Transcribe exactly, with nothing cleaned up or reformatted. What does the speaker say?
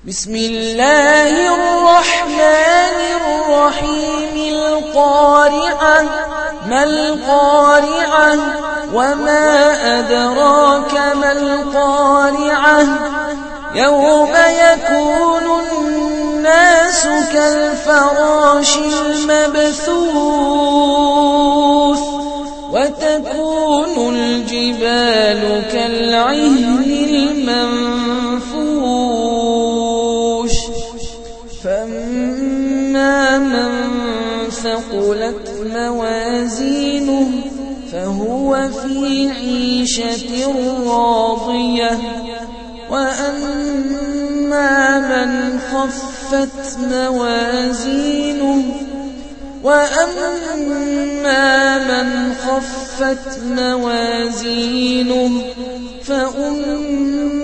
بسم الله الرحمن الرحيم القارعة ما القارعة وما أدراك ما القارعة يوم يكون الناس كالفراش المبثوث وتكون الجبال كالعهن المنفوش فأما من ثقلت موازينه فهو في عيشة راضية وأما من خفت موازينه وأما من خفت موازينه فأمه